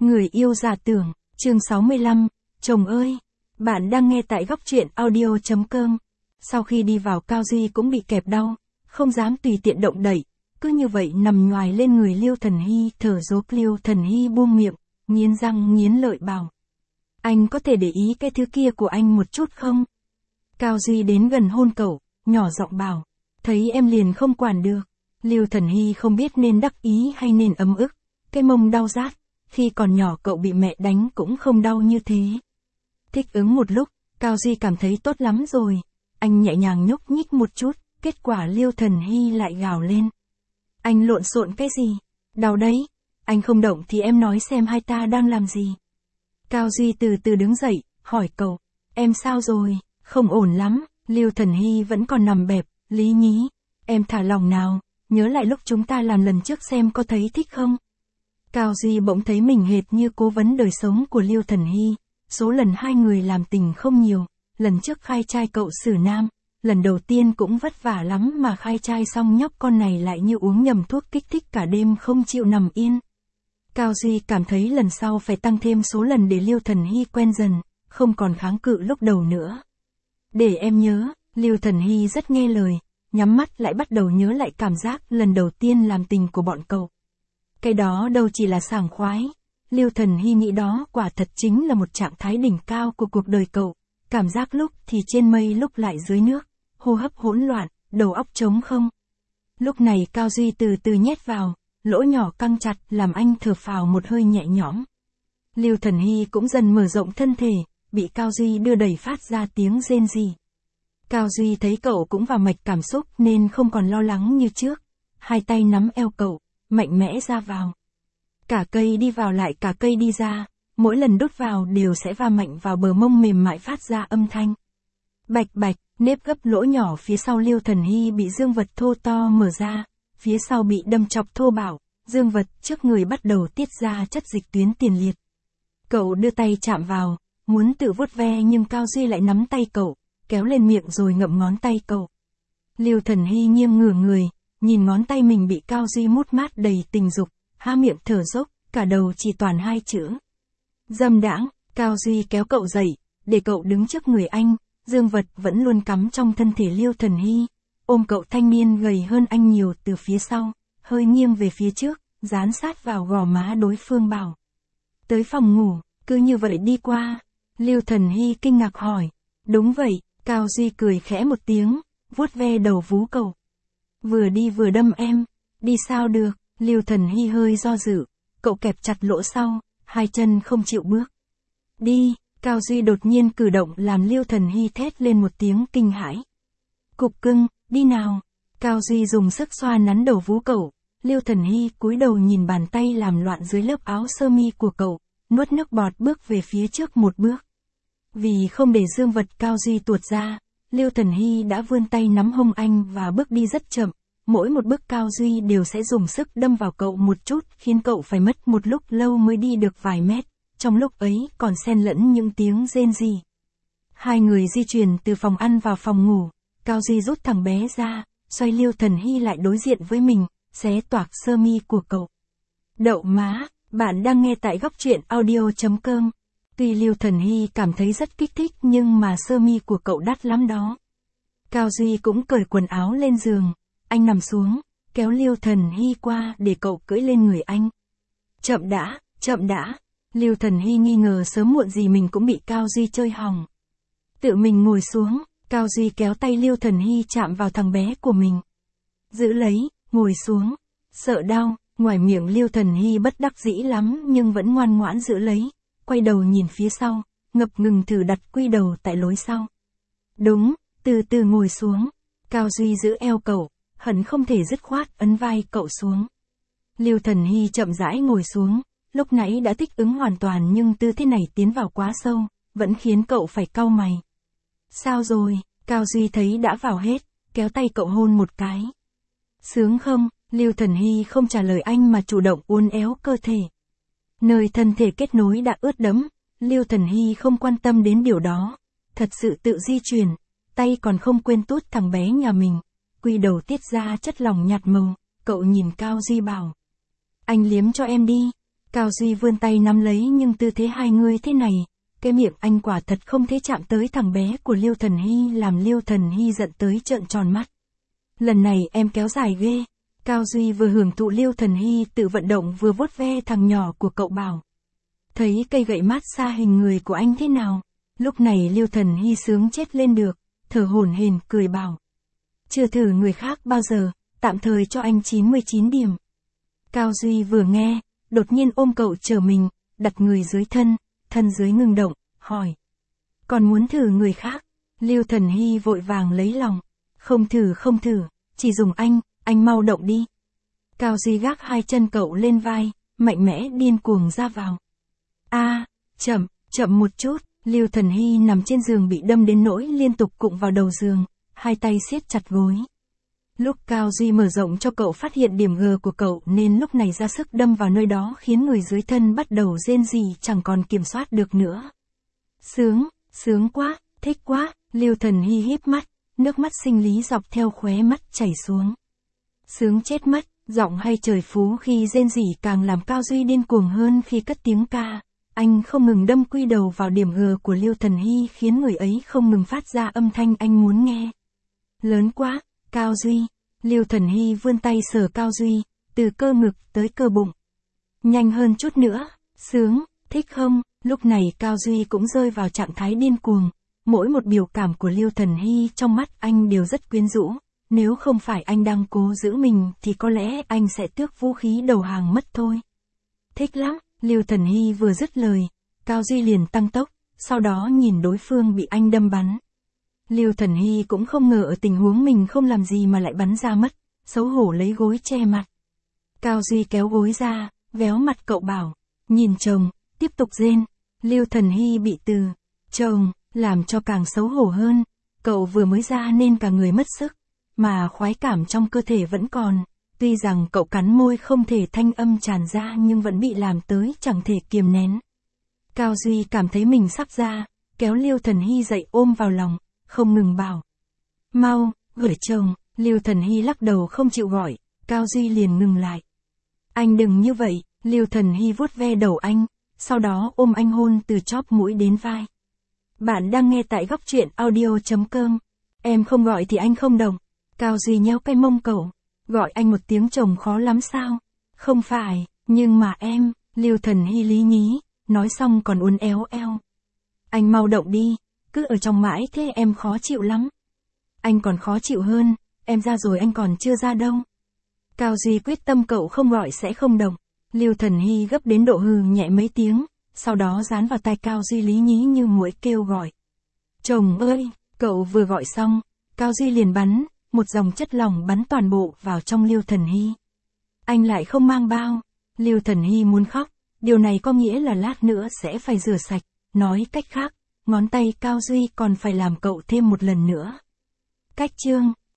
Người yêu giả tưởng, chương 65, chồng ơi, bạn đang nghe tại góc truyện audio.com. Sau khi đi vào Cao Duy cũng bị kẹp đau, không dám tùy tiện động đậy, cứ như vậy nằm nhoài lên người Liêu Thần Hy thở dốc. Liêu Thần Hy buông miệng, nghiến răng nghiến lợi bảo. Anh có thể để ý cái thứ kia của anh một chút không? Cao Duy đến gần hôn cậu, nhỏ giọng bảo, thấy em liền không quản được. Liêu Thần Hy không biết nên đắc ý hay nên ấm ức, cái mông đau rát, khi còn nhỏ cậu bị mẹ đánh cũng không đau như thế. Thích ứng một lúc, Cao Duy cảm thấy tốt lắm rồi, anh nhẹ nhàng nhúc nhích một chút, kết quả Liêu Thần Hy lại gào lên. Anh lộn xộn cái gì? Đau đấy, anh không động thì em nói xem hai ta đang làm gì. Cao Duy từ từ đứng dậy, hỏi cậu, em sao rồi, không ổn lắm. Liêu Thần Hy vẫn còn nằm bẹp, lý nhí, em thả lỏng nào, nhớ lại lúc chúng ta làm lần trước xem có thấy thích không. Cao Duy bỗng thấy mình hệt như cố vấn đời sống của Liêu Thần Hy, số lần hai người làm tình không nhiều, lần trước khai trai cậu xử nam, lần đầu tiên cũng vất vả lắm mà khai trai xong nhóc con này lại như uống nhầm thuốc kích thích cả đêm không chịu nằm yên. Cao Duy cảm thấy lần sau phải tăng thêm số lần để Liêu Thần Hy quen dần, không còn kháng cự lúc đầu nữa. Để em nhớ, Liêu Thần Hy rất nghe lời, nhắm mắt lại bắt đầu nhớ lại cảm giác lần đầu tiên làm tình của bọn cậu. Cái đó đâu chỉ là sảng khoái, Liêu Thần Hy nghĩ đó quả thật chính là một trạng thái đỉnh cao của cuộc đời cậu, cảm giác lúc thì trên mây lúc lại dưới nước, hô hấp hỗn loạn, đầu óc trống không. Lúc này Cao Duy từ từ nhét vào, lỗ nhỏ căng chặt làm anh thở phào một hơi nhẹ nhõm. Liêu Thần Hy cũng dần mở rộng thân thể, bị Cao Duy đưa đẩy phát ra tiếng rên rỉ. Cao Duy thấy cậu cũng vào mạch cảm xúc nên không còn lo lắng như trước, hai tay nắm eo cậu, mạnh mẽ ra vào. Cả cây đi vào lại cả cây đi ra, mỗi lần đút vào đều sẽ va mạnh vào bờ mông mềm mại phát ra âm thanh. Bạch bạch, nếp gấp lỗ nhỏ phía sau Liêu Thần Hy bị dương vật thô to mở ra, phía sau bị đâm chọc thô bạo, dương vật trước người bắt đầu tiết ra chất dịch tuyến tiền liệt. Cậu đưa tay chạm vào, muốn tự vuốt ve nhưng Cao Duy lại nắm tay cậu, kéo lên miệng rồi ngậm ngón tay cậu. Liêu Thần Hy nghiêng ngửa người, nhìn ngón tay mình bị Cao Duy mút mát đầy tình dục, há miệng thở dốc, cả đầu chỉ toàn hai chữ. Dâm đãng. Cao Duy kéo cậu dậy, để cậu đứng trước người anh, dương vật vẫn luôn cắm trong thân thể Liêu Thần Hy, ôm cậu thanh niên gầy hơn anh nhiều từ phía sau, hơi nghiêng về phía trước, dán sát vào gò má đối phương bảo. Tới phòng ngủ, cứ như vậy đi qua. Liêu Thần Hy kinh ngạc hỏi. Đúng vậy, Cao Duy cười khẽ một tiếng, vuốt ve đầu vú cậu. Vừa đi vừa đâm em, đi sao được. Liêu Thần Hy hơi do dự, cậu kẹp chặt lỗ sau, hai chân không chịu bước. Đi. Cao Duy đột nhiên cử động làm Liêu Thần Hy thét lên một tiếng kinh hãi. Cục cưng, đi nào. Cao Duy dùng sức xoa nắn đầu vú cậu, Liêu Thần Hy cúi đầu nhìn bàn tay làm loạn dưới lớp áo sơ mi của cậu, nuốt nước bọt bước về phía trước một bước. Vì không để dương vật Cao Duy tuột ra, Liêu Thần Hy đã vươn tay nắm hông anh và bước đi rất chậm, mỗi một bước Cao Duy đều sẽ dùng sức đâm vào cậu một chút khiến cậu phải mất một lúc lâu mới đi được vài mét, trong lúc ấy còn xen lẫn những tiếng rên rỉ. Hai người di chuyển từ phòng ăn vào phòng ngủ, Cao Duy rút thằng bé ra, xoay Liêu Thần Hy lại đối diện với mình, xé toạc sơ mi của cậu. Đậu má, bạn đang nghe tại góc truyện audio.com. Tuy Liêu Thần Hy cảm thấy rất kích thích nhưng mà sơ mi của cậu đắt lắm đó. Cao Duy cũng cởi quần áo lên giường, anh nằm xuống, kéo Liêu Thần Hy qua để cậu cưỡi lên người anh. Chậm đã, chậm đã. Liêu Thần Hy nghi ngờ sớm muộn gì mình cũng bị Cao Duy chơi hỏng. Tự mình ngồi xuống, Cao Duy kéo tay Liêu Thần Hy chạm vào thằng bé của mình. Giữ lấy, ngồi xuống. Sợ đau, ngoài miệng Liêu Thần Hy bất đắc dĩ lắm nhưng vẫn ngoan ngoãn giữ lấy. Quay đầu nhìn phía sau, ngập ngừng thử đặt quy đầu tại lối sau. Đúng, từ từ ngồi xuống. Cao Duy giữ eo cậu, hận không thể dứt khoát ấn vai cậu xuống. Liêu Thần Hy chậm rãi ngồi xuống, lúc nãy đã thích ứng hoàn toàn nhưng tư thế này tiến vào quá sâu, vẫn khiến cậu phải cau mày. Sao rồi? Cao Duy thấy đã vào hết, kéo tay cậu hôn một cái. Sướng không? Liêu Thần Hy không trả lời anh mà chủ động uốn éo cơ thể. Nơi thân thể kết nối đã ướt đẫm, Liêu Thần Hy không quan tâm đến điều đó, thật sự tự di chuyển, tay còn không quên tút thằng bé nhà mình, quy đầu tiết ra chất lỏng nhạt màu, cậu nhìn Cao Duy bảo. Anh liếm cho em đi. Cao Duy vươn tay nắm lấy nhưng tư thế hai người thế này, cái miệng anh quả thật không thể chạm tới thằng bé của Liêu Thần Hy làm Liêu Thần Hy giận tới trợn tròn mắt. Lần này em kéo dài ghê. Cao Duy vừa hưởng thụ Liêu Thần Hy tự vận động vừa vuốt ve thằng nhỏ của cậu bảo. Thấy cây gậy mát xa hình người của anh thế nào? Lúc này Liêu Thần Hy sướng chết lên được, thở hổn hển cười bảo. Chưa thử người khác bao giờ, tạm thời cho anh 99 điểm. Cao Duy vừa nghe, đột nhiên ôm cậu chờ mình, đặt người dưới thân dưới ngừng động, hỏi. Còn muốn thử người khác? Liêu Thần Hy vội vàng lấy lòng. Không thử, chỉ dùng anh mau động đi. Cao Duy gác hai chân cậu lên vai, mạnh mẽ điên cuồng ra vào. Chậm một chút, Liêu Thần Hy nằm trên giường bị đâm đến nỗi liên tục cụng vào đầu giường, hai tay siết chặt gối. Lúc Cao Duy mở rộng cho cậu phát hiện điểm G của cậu nên lúc này ra sức đâm vào nơi đó khiến người dưới thân bắt đầu rên rỉ chẳng còn kiểm soát được nữa. Sướng quá, thích quá, Liêu Thần Hy híp mắt, nước mắt sinh lý dọc theo khóe mắt chảy xuống. Sướng chết mất, giọng hay trời phú khi rên rỉ càng làm Cao Duy điên cuồng hơn khi cất tiếng ca. Anh không ngừng đâm quy đầu vào điểm G của Liêu Thần Hy khiến người ấy không ngừng phát ra âm thanh anh muốn nghe. Lớn quá, Cao Duy. Liêu Thần Hy vươn tay sờ Cao Duy, từ cơ ngực tới cơ bụng. Nhanh hơn chút nữa, sướng, thích không? Lúc này Cao Duy cũng rơi vào trạng thái điên cuồng. Mỗi một biểu cảm của Liêu Thần Hy trong mắt anh đều rất quyến rũ. Nếu không phải anh đang cố giữ mình thì có lẽ anh sẽ tước vũ khí đầu hàng mất thôi. Thích lắm, Liêu Thần Hy vừa dứt lời, Cao Duy liền tăng tốc, sau đó nhìn đối phương bị anh đâm bắn. Liêu Thần Hy cũng không ngờ ở tình huống mình không làm gì mà lại bắn ra mất, xấu hổ lấy gối che mặt. Cao Duy kéo gối ra, véo mặt cậu bảo, nhìn chồng, tiếp tục rên. Liêu Thần Hy bị từ chồng làm cho càng xấu hổ hơn, cậu vừa mới ra nên cả người mất sức, mà khoái cảm trong cơ thể vẫn còn. Tuy rằng cậu cắn môi không thể thanh âm tràn ra nhưng vẫn bị làm tới chẳng thể kiềm nén. Cao Duy cảm thấy mình sắp ra, kéo Liêu Thần Hy dậy ôm vào lòng, không ngừng bảo. Mau, gửi chồng, Liêu Thần Hy lắc đầu không chịu gọi, Cao Duy liền ngừng lại. Anh đừng như vậy, Liêu Thần Hy vuốt ve đầu anh, sau đó ôm anh hôn từ chóp mũi đến vai. Bạn đang nghe tại góc truyện audio.com. Em không gọi thì anh không đồng. Cao Duy nhéo cái mông cậu. Gọi anh một tiếng chồng khó lắm sao? Không phải, nhưng mà em, Liêu Thần Hy lý nhí, nói xong còn uốn éo eo. Anh mau động đi, cứ ở trong mãi thế em khó chịu lắm. Anh còn khó chịu hơn, em ra rồi anh còn chưa ra đâu. Cao Duy quyết tâm cậu không gọi sẽ không động. Liêu Thần Hy gấp đến độ hừ nhẹ mấy tiếng, sau đó dán vào tai Cao Duy lý nhí như muỗi kêu gọi. Chồng ơi, cậu vừa gọi xong, Cao Duy liền bắn, một dòng chất lỏng bắn toàn bộ vào trong Liêu Thần Hy. Anh lại không mang bao, Liêu Thần Hy muốn khóc, điều này có nghĩa là lát nữa sẽ phải rửa sạch, nói cách khác, ngón tay Cao Duy còn phải làm cậu thêm một lần nữa. Cách chương